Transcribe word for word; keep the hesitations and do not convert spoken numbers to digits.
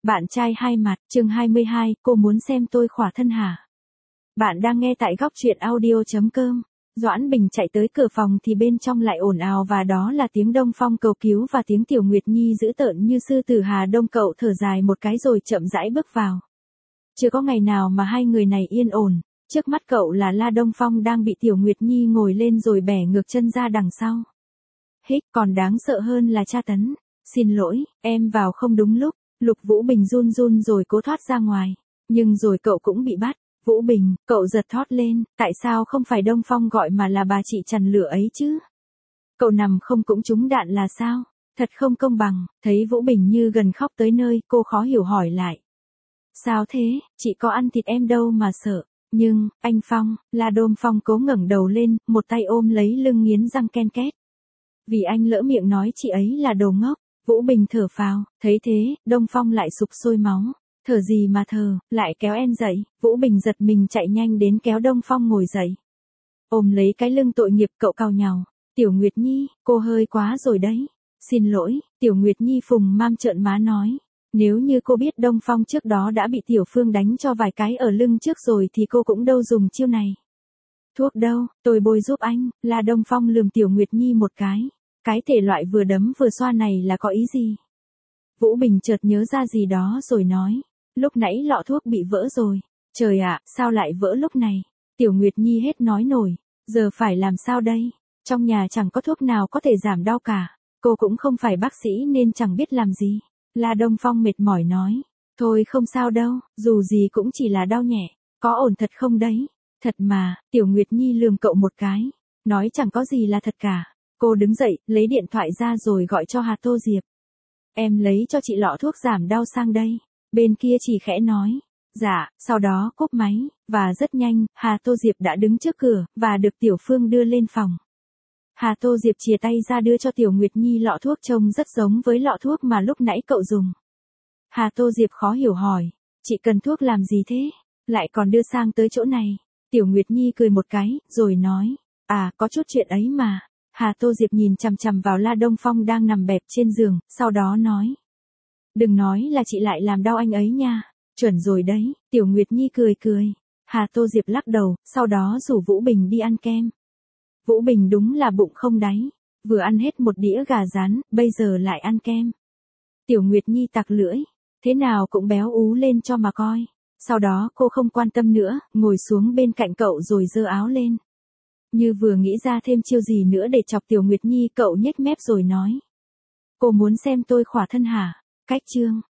Bạn trai hai mặt, chương hai mươi hai, cô muốn xem tôi khỏa thân hả? Bạn đang nghe tại góc truyện audio chấm com. Doãn Bình chạy tới cửa phòng thì bên trong lại ồn ào và đó là tiếng Đông Phong cầu cứu và tiếng Tiểu Nguyệt Nhi dữ tợn như sư tử Hà Đông. Cậu thở dài một cái rồi chậm rãi bước vào. Chưa có ngày nào mà hai người này yên ổn, trước mắt cậu là La Đông Phong đang bị Tiểu Nguyệt Nhi ngồi lên rồi bẻ ngược chân ra đằng sau. Hích, còn đáng sợ hơn là tra tấn. Xin lỗi, em vào không đúng lúc. Lục Vũ Bình run run rồi cố thoát ra ngoài. Nhưng rồi cậu cũng bị bắt. Vũ Bình, cậu giật thót lên, tại sao không phải Đông Phong gọi mà là bà chị chằn lửa ấy chứ? Cậu nằm không cũng trúng đạn là sao? Thật không công bằng. Thấy Vũ Bình như gần khóc tới nơi, cô khó hiểu hỏi lại. Sao thế, chị có ăn thịt em đâu mà sợ. Nhưng, anh Phong, là Đông Phong cố ngẩng đầu lên, một tay ôm lấy lưng nghiến răng ken két. Vì anh lỡ miệng nói chị ấy là đồ ngốc. Vũ Bình thở phào, thấy thế, Đông Phong lại sục sôi máu. Thở gì mà thở, lại kéo em dậy. Vũ Bình giật mình chạy nhanh đến kéo Đông Phong ngồi dậy. Ôm lấy cái lưng tội nghiệp cậu cào nhàu. Tiểu Nguyệt Nhi, cô hơi quá rồi đấy. Xin lỗi, Tiểu Nguyệt Nhi phùng mam trợn má nói. Nếu như cô biết Đông Phong trước đó đã bị Tiểu Phương đánh cho vài cái ở lưng trước rồi thì cô cũng đâu dùng chiêu này. Thuốc đâu, tôi bôi giúp anh, là Đông Phong lườm Tiểu Nguyệt Nhi một cái. Cái thể loại vừa đấm vừa xoa này là có ý gì? Vũ Bình chợt nhớ ra gì đó rồi nói. Lúc nãy lọ thuốc bị vỡ rồi. Trời ạ, sao lại vỡ lúc này? Tiểu Nguyệt Nhi hết nói nổi. Giờ phải làm sao đây? Trong nhà chẳng có thuốc nào có thể giảm đau cả. Cô cũng không phải bác sĩ nên chẳng biết làm gì. La Đông Phong mệt mỏi nói. Thôi không sao đâu, dù gì cũng chỉ là đau nhẹ. Có ổn thật không đấy? Thật mà, Tiểu Nguyệt Nhi lườm cậu một cái. Nói chẳng có gì là thật cả. Cô đứng dậy, lấy điện thoại ra rồi gọi cho Hà Tô Diệp. Em lấy cho chị lọ thuốc giảm đau sang đây. Bên kia chỉ khẽ nói. Dạ, sau đó cúp máy, và rất nhanh, Hà Tô Diệp đã đứng trước cửa, và được Tiểu Phương đưa lên phòng. Hà Tô Diệp chìa tay ra đưa cho Tiểu Nguyệt Nhi lọ thuốc trông rất giống với lọ thuốc mà lúc nãy cậu dùng. Hà Tô Diệp khó hiểu hỏi. Chị cần thuốc làm gì thế? Lại còn đưa sang tới chỗ này. Tiểu Nguyệt Nhi cười một cái, rồi nói. À, có chút chuyện ấy mà. Hà Tô Diệp nhìn chằm chằm vào La Đông Phong đang nằm bẹp trên giường, sau đó nói. Đừng nói là chị lại làm đau anh ấy nha. Chuẩn rồi đấy, Tiểu Nguyệt Nhi cười cười. Hà Tô Diệp lắc đầu, sau đó rủ Vũ Bình đi ăn kem. Vũ Bình đúng là bụng không đáy. Vừa ăn hết một đĩa gà rán, bây giờ lại ăn kem. Tiểu Nguyệt Nhi tặc lưỡi. Thế nào cũng béo ú lên cho mà coi. Sau đó cô không quan tâm nữa, ngồi xuống bên cạnh cậu rồi giơ áo lên. Như vừa nghĩ ra thêm chiêu gì nữa để chọc Tiểu Nguyệt Nhi, cậu nhếch mép rồi nói. Cô muốn xem tôi khỏa thân hả? Cách chương.